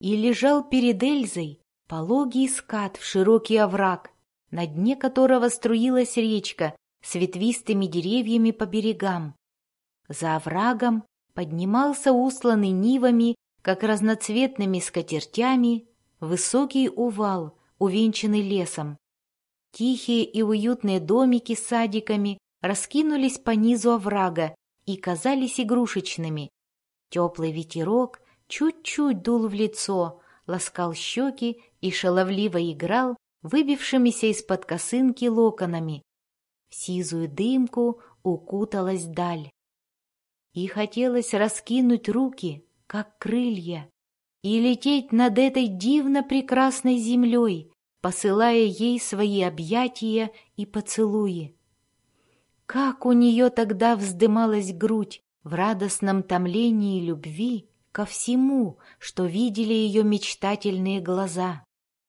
И лежал перед Эльзой пологий скат в широкий овраг, на дне которого струилась речка с ветвистыми деревьями по берегам. За оврагом поднимался устланный нивами, как разноцветными скатертями, высокий увал, увенчанный лесом. Тихие и уютные домики с садиками раскинулись по низу оврага и казались игрушечными. Теплый ветерок чуть-чуть дул в лицо, ласкал щеки и шаловливо играл выбившимися из-под косынки локонами. В сизую дымку укуталась даль. И хотелось раскинуть руки, как крылья, и лететь над этой дивно прекрасной землей, посылая ей свои объятия и поцелуи. Как у нее тогда вздымалась грудь в радостном томлении любви ко всему, что видели ее мечтательные глаза.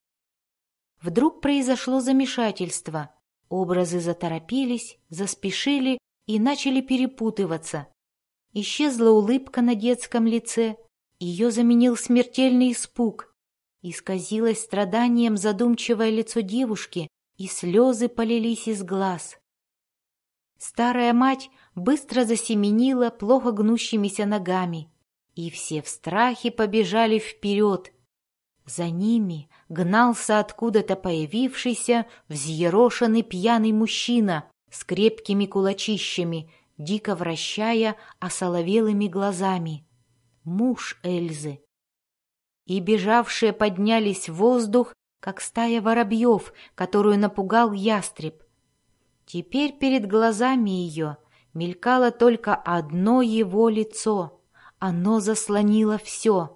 Вдруг произошло замешательство. Образы заторопились, заспешили и начали перепутываться. Исчезла улыбка на детском лице, ее заменил смертельный испуг. Исказилось страданием задумчивое лицо девушки, и слезы полились из глаз. Старая мать быстро засеменила плохо гнущимися ногами, и все в страхе побежали вперед. За ними гнался откуда-то появившийся взъерошенный пьяный мужчина с крепкими кулачищами, дико вращая осоловелыми глазами. Муж Эльзы. И бежавшие поднялись в воздух, как стая воробьев, которую напугал ястреб. Теперь перед глазами ее мелькало только одно его лицо. Оно заслонило все.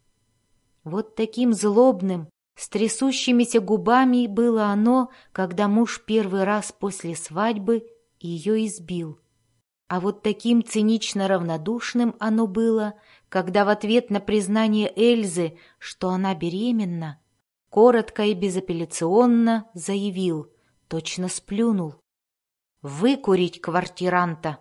Вот таким злобным, с трясущимися губами было оно, когда муж первый раз после свадьбы ее избил. А вот таким цинично равнодушным оно было, когда в ответ на признание Эльзы, что она беременна, коротко и безапелляционно заявил, точно сплюнул: «Выкурить квартиранта!»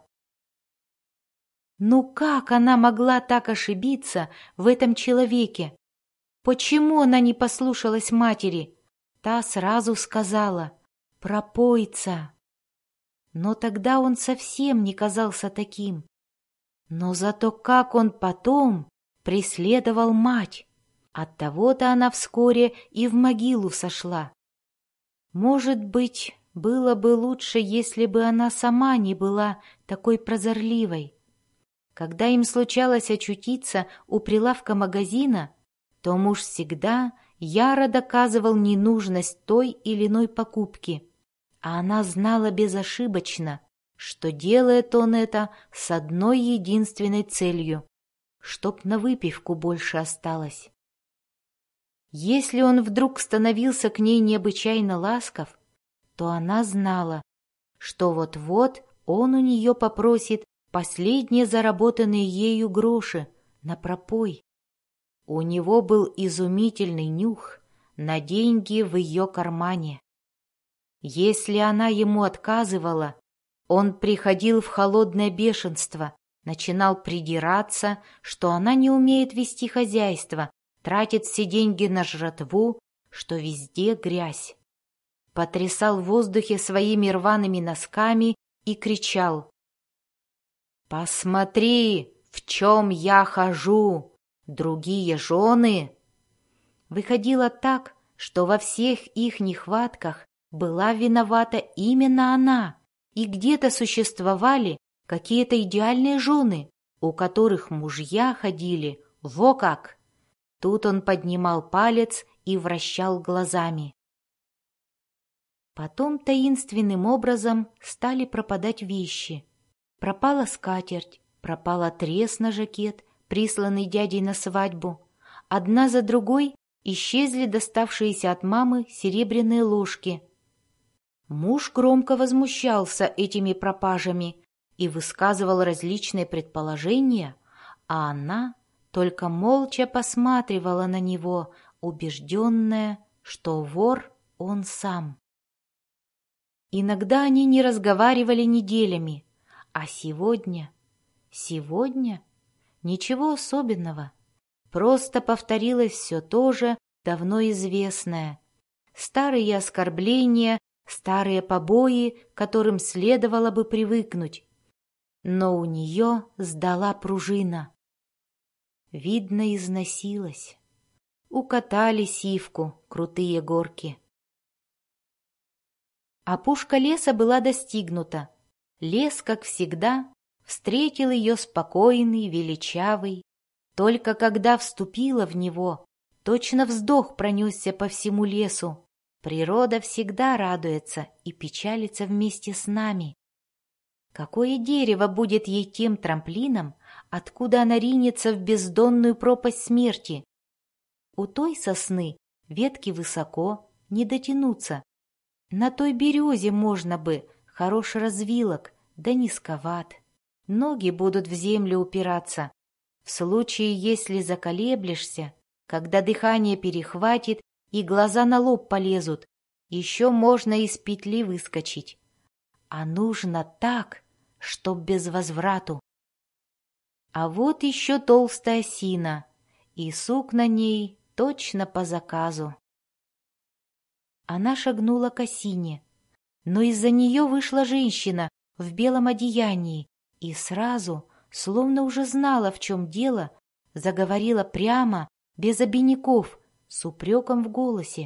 Ну как она могла так ошибиться в этом человеке? Почему она не послушалась матери? Та сразу сказала: «Пропойца». Но тогда он совсем не казался таким. Но зато как он потом преследовал мать! Оттого-то она вскоре и в могилу сошла. Может быть, было бы лучше, если бы она сама не была такой прозорливой. Когда им случалось очутиться у прилавка магазина, то муж всегда яро доказывал ненужность той или иной покупки, а она знала безошибочно, что делает он это с одной единственной целью — чтоб на выпивку больше осталось. Если он вдруг становился к ней необычайно ласков, то она знала, что вот-вот он у нее попросит последние заработанные ею гроши на пропой. У него был изумительный нюх на деньги в ее кармане. Если она ему отказывала, он приходил в холодное бешенство, начинал придираться, что она не умеет вести хозяйство, тратит все деньги на жратву, что везде грязь. Потрясал в воздухе своими рваными носками и кричал: «Посмотри, в чем я хожу! Другие жены!» Выходило так, что во всех их нехватках была виновата именно она, и где-то существовали какие-то идеальные жены, у которых мужья ходили во как. Тут он поднимал палец и вращал глазами. Потом таинственным образом стали пропадать вещи. Пропала скатерть, пропал отрез на жакет, присланный дядей на свадьбу. Одна за другой исчезли доставшиеся от мамы серебряные ложки. Муж громко возмущался этими пропажами и высказывал различные предположения, а она только молча посматривала на него, убежденная, что вор он сам. Иногда они не разговаривали неделями, а сегодня ничего особенного. Просто повторилось все то же, давно известное. Старые оскорбления, старые побои, к которым следовало бы привыкнуть. Но у нее сдала пружина. Видно, износилась. Укатали сивку крутые горки. Опушка леса была достигнута. Лес, как всегда, встретил ее спокойный, величавый. Только когда вступила в него, точно вздох пронесся по всему лесу. Природа всегда радуется и печалится вместе с нами. Какое дерево будет ей тем трамплином, откуда она ринется в бездонную пропасть смерти? У той сосны ветки высоко, не дотянуться. На той березе можно бы, хорош развилок, да низковат. Ноги будут в землю упираться. В случае, если заколеблешься, когда дыхание перехватит и глаза на лоб полезут, еще можно из петли выскочить. А нужно так, чтоб без возврату. А вот еще толстая осина, и сук на ней точно по заказу. Она шагнула к осине, но из-за нее вышла женщина в белом одеянии и сразу, словно уже знала, в чем дело, заговорила прямо, без обиняков, с упреком в голосе.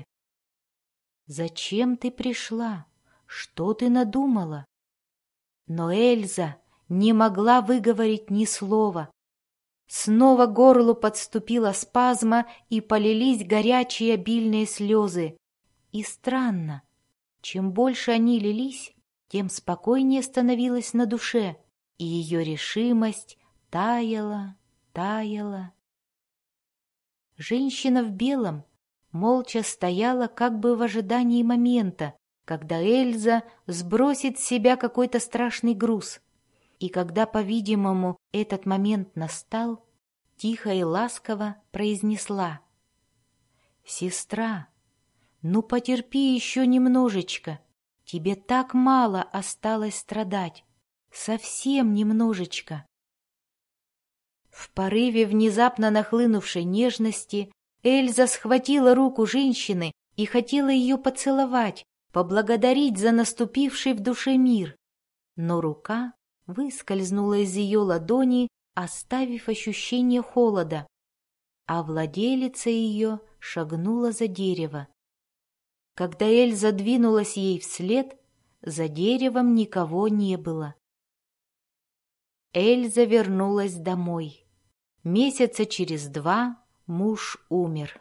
«Зачем ты пришла? Что ты надумала?» Но Эльза не могла выговорить ни слова. Снова к горлу подступила спазма, и полились горячие обильные слезы. И странно, чем больше они лились, тем спокойнее становилось на душе, и ее решимость таяла, таяла. Женщина в белом молча стояла как бы в ожидании момента, когда Эльза сбросит с себя какой-то страшный груз. И когда, по-видимому, этот момент настал, тихо и ласково произнесла: «Сестра, ну потерпи еще немножечко, тебе так мало осталось страдать, совсем немножечко». В порыве внезапно нахлынувшей нежности Эльза схватила руку женщины и хотела ее поцеловать, поблагодарить за наступивший в душе мир. Но рука выскользнула из ее ладони, оставив ощущение холода, а владелица ее шагнула за дерево. Когда Эльза двинулась ей вслед, за деревом никого не было. Эльза вернулась домой. Месяца через 2 муж умер.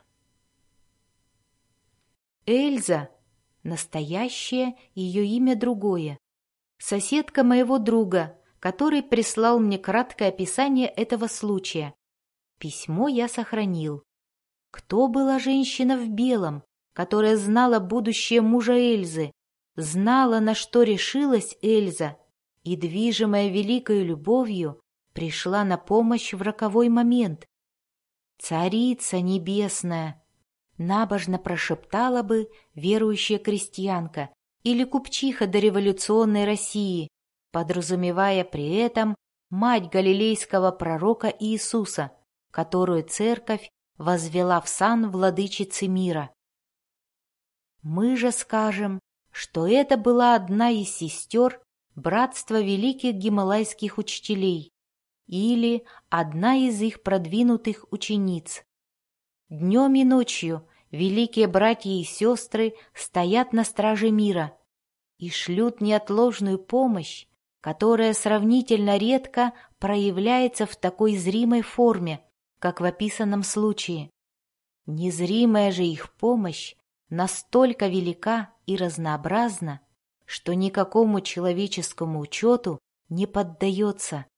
Эльза, настоящее, ее имя другое. Соседка моего друга, который прислал мне краткое описание этого случая. Письмо я сохранил. Кто была женщина в белом, которая знала будущее мужа Эльзы, знала, на что решилась Эльза, и, движимая великой любовью, пришла на помощь в роковой момент? «Царица небесная!» набожно прошептала бы верующая крестьянка или купчиха дореволюционной России, подразумевая при этом мать галилейского пророка Иисуса, которую церковь возвела в сан владычицы мира. Мы же скажем, что это была одна из сестер братства великих гималайских учителей или одна из их продвинутых учениц. Днем и ночью великие братья и сестры стоят на страже мира и шлют неотложную помощь, которая сравнительно редко проявляется в такой зримой форме, как в описанном случае. Незримая же их помощь настолько велика и разнообразна, что никакому человеческому учету не поддается.